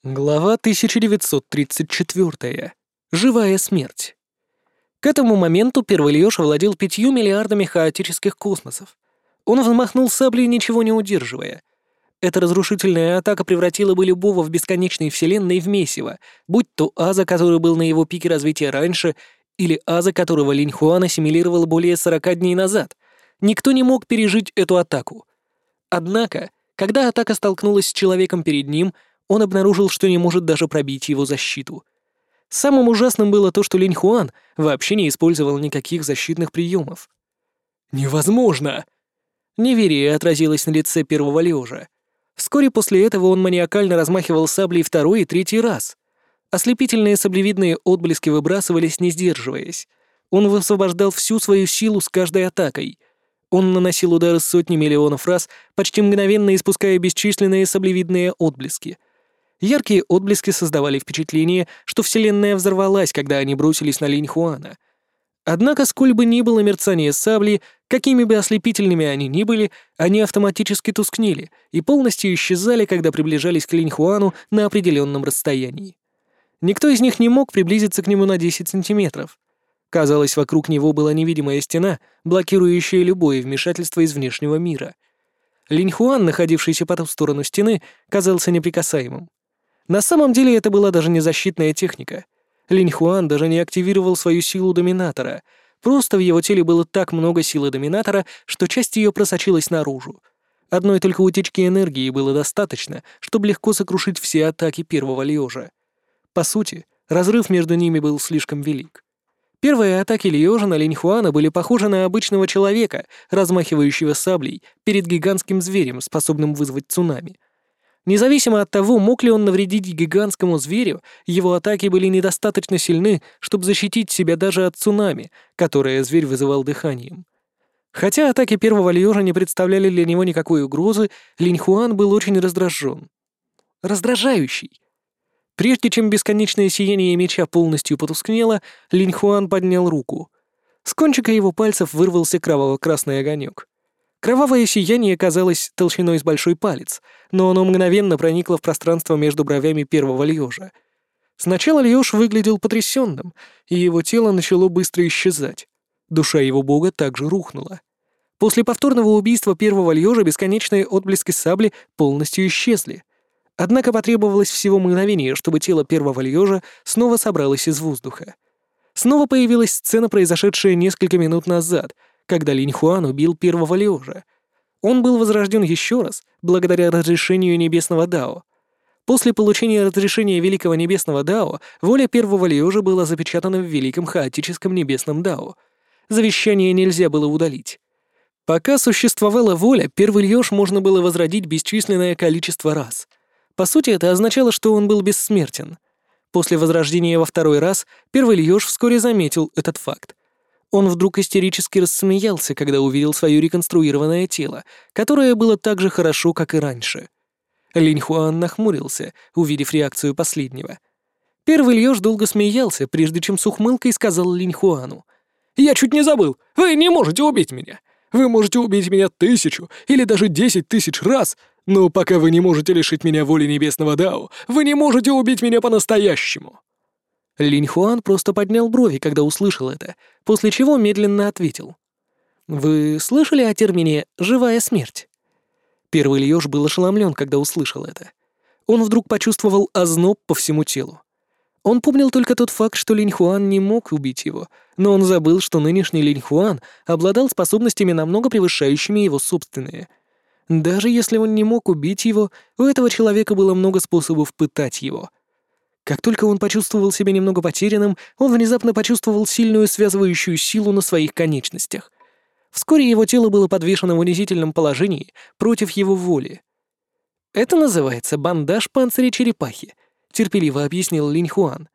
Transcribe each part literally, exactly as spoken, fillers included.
Глава тысяча девятьсот тридцать четыре. Живая смерть. К этому моменту Первый Льёж овладел пятью миллиардами хаотических космосов. Он взмахнул саблей, ничего не удерживая. Эта разрушительная атака превратила бы любого в бесконечной вселенной в месиво, будь то Аза, который был на его пике развития раньше, или Аза, которого Линь Хуан ассимилировал более сорока дней назад. Никто не мог пережить эту атаку. Однако, когда атака столкнулась с человеком перед ним, он обнаружил, что не может даже пробить его защиту. Самым ужасным было то, что Линь Хуан вообще не использовал никаких защитных приемов. «Невозможно!» Неверие отразилось на лице Первого Льёжа. Вскоре после этого он маниакально размахивал саблей второй и третий раз. Ослепительные саблевидные отблески выбрасывались, не сдерживаясь. Он высвобождал всю свою силу с каждой атакой. Он наносил удары сотни миллионов раз, почти мгновенно испуская бесчисленные саблевидные отблески. Яркие отблески создавали впечатление, что Вселенная взорвалась, когда они бросились на Линь Хуана. Однако, сколь бы ни было мерцание сабли, какими бы ослепительными они ни были, они автоматически тускнели и полностью исчезали, когда приближались к Линь Хуану на определенном расстоянии. Никто из них не мог приблизиться к нему на десять сантиметров. Казалось, вокруг него была невидимая стена, блокирующая любое вмешательство из внешнего мира. Линь Хуан, находившийся по ту сторону стены, казался неприкасаемым. На самом деле это была даже не защитная техника. Линь Хуан даже не активировал свою силу доминатора. Просто в его теле было так много силы доминатора, что часть ее просочилась наружу. Одной только утечки энергии было достаточно, чтобы легко сокрушить все атаки Первого Льёжа. По сути, разрыв между ними был слишком велик. Первые атаки Льёжа на Линь Хуана были похожи на обычного человека, размахивающего саблей перед гигантским зверем, способным вызвать цунами. Независимо от того, мог ли он навредить гигантскому зверю, его атаки были недостаточно сильны, чтобы защитить себя даже от цунами, которое зверь вызывал дыханием. Хотя атаки Первого Льёжа не представляли для него никакой угрозы, Линь Хуан был очень раздражен. Раздражающий. Прежде чем бесконечное сияние меча полностью потускнело, Линь Хуан поднял руку. С кончика его пальцев вырвался кроваво-красный огонек. Кровавое сияние казалось толщиной с большой палец, но оно мгновенно проникло в пространство между бровями Первого Льёжа. Сначала Льёж выглядел потрясенным, и его тело начало быстро исчезать. Душа его бога также рухнула. После повторного убийства Первого Льёжа бесконечные отблески сабли полностью исчезли. Однако потребовалось всего мгновение, чтобы тело Первого Льёжа снова собралось из воздуха. Снова появилась сцена, произошедшая несколько минут назад, когда Линь Хуан убил Первого Льёжа. Он был возрожден еще раз, благодаря разрешению Небесного Дао. После получения разрешения Великого Небесного Дао, воля Первого Льёжа была запечатана в Великом Хаотическом Небесном Дао. Завещание нельзя было удалить. Пока существовала воля, Первый Льёж можно было возродить бесчисленное количество раз. По сути, это означало, что он был бессмертен. После возрождения во второй раз, Первый Льёж вскоре заметил этот факт. Он вдруг истерически рассмеялся, когда увидел свое реконструированное тело, которое было так же хорошо, как и раньше. Линь Хуан нахмурился, увидев реакцию последнего. Первый Льёж долго смеялся, прежде чем с ухмылкой сказал Линь Хуану: «Я чуть не забыл! Вы не можете убить меня! Вы можете убить меня тысячу или даже десять тысяч раз, но пока вы не можете лишить меня воли Небесного Дао, вы не можете убить меня по-настоящему!» Линь Хуан просто поднял брови, когда услышал это, после чего медленно ответил: «Вы слышали о термине «живая смерть»?» Первый Льёж был ошеломлен, когда услышал это. Он вдруг почувствовал озноб по всему телу. Он помнил только тот факт, что Линь Хуан не мог убить его, но он забыл, что нынешний Линь Хуан обладал способностями, намного превышающими его собственные. Даже если он не мог убить его, у этого человека было много способов пытать его. Как только он почувствовал себя немного потерянным, он внезапно почувствовал сильную связывающую силу на своих конечностях. Вскоре его тело было подвешено в унизительном положении против его воли. «Это называется бандаж панциря черепахи», — терпеливо объяснил Линь Хуан.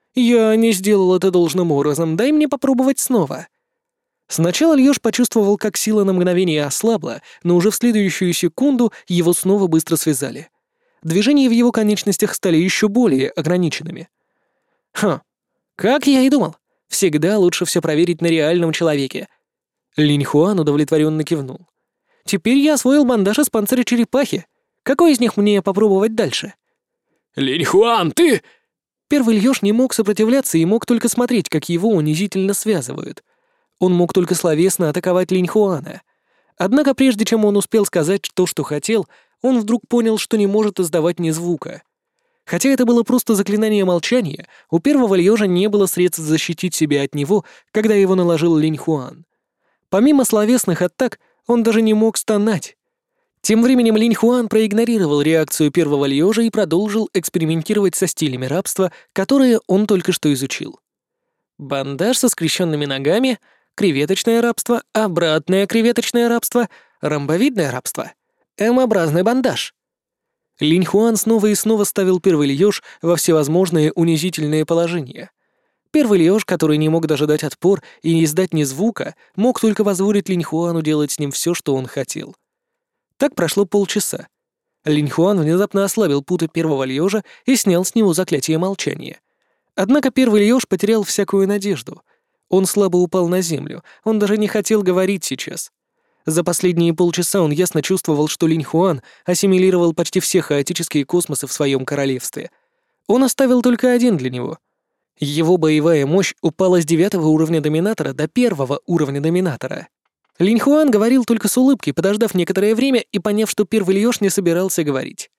«Я не сделал это должным образом, дай мне попробовать снова». Сначала Льёж почувствовал, как сила на мгновение ослабла, но уже в следующую секунду его снова быстро связали. Движения в его конечностях стали еще более ограниченными. «Хм, как я и думал. Всегда лучше все проверить на реальном человеке». Линь Хуан удовлетворенно кивнул. «Теперь я освоил бандаж из панциря черепахи. Какой из них мне попробовать дальше?» «Линь-Хуан, ты...» Первый Льёж не мог сопротивляться и мог только смотреть, как его унизительно связывают. Он мог только словесно атаковать Линь-Хуана. Однако прежде чем он успел сказать то, что хотел, он вдруг понял, что не может издавать ни звука. Хотя это было просто заклинание молчания, у первого Льёжа не было средств защитить себя от него, когда его наложил Линь-Хуан. Помимо словесных атак, он даже не мог стонать. Тем временем Линь-Хуан проигнорировал реакцию первого Льёжа и продолжил экспериментировать со стилями рабства, которые он только что изучил. Бандаж со скрещенными ногами, креветочное рабство, обратное креветочное рабство, ромбовидное рабство, М-образный бандаж. Линь-Хуан снова и снова ставил первый Льёж во всевозможные унизительные положения. Первый Льёж, который не мог даже дать отпор и не издать ни звука, мог только позволить Линь-Хуану делать с ним все, что он хотел. Так прошло полчаса. Линь-Хуан внезапно ослабил путы первого Льёжа и снял с него заклятие молчания. Однако первый Льёж потерял всякую надежду. Он слабо упал на землю, он даже не хотел говорить сейчас. За последние полчаса он ясно чувствовал, что Линь-Хуан ассимилировал почти все хаотические космосы в своем королевстве. Он оставил только один для него. Его боевая мощь упала с девятого уровня доминатора до первого уровня доминатора. Линь-Хуан говорил только с улыбкой, подождав некоторое время и поняв, что первый Льёж не собирался говорить.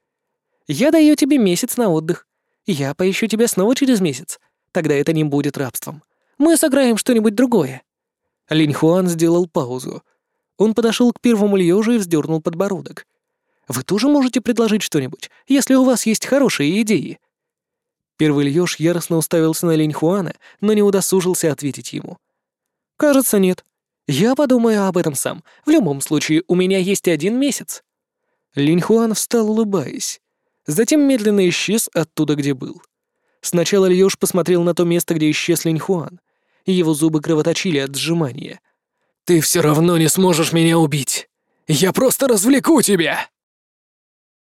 «Я даю тебе месяц на отдых. Я поищу тебя снова через месяц. Тогда это не будет рабством. Мы сыграем что-нибудь другое». Линь-Хуан сделал паузу. Он подошел к первому Льёжу и вздернул подбородок. «Вы тоже можете предложить что-нибудь, если у вас есть хорошие идеи?» Первый Льёж яростно уставился на Линь-Хуана, но не удосужился ответить ему. «Кажется, нет. Я подумаю об этом сам. В любом случае, у меня есть один месяц». Линь-Хуан встал, улыбаясь. Затем медленно исчез оттуда, где был. Сначала Льёж посмотрел на то место, где исчез Линь-Хуан. Его зубы кровоточили от сжимания. «Ты все равно не сможешь меня убить. Я просто развлеку тебя!»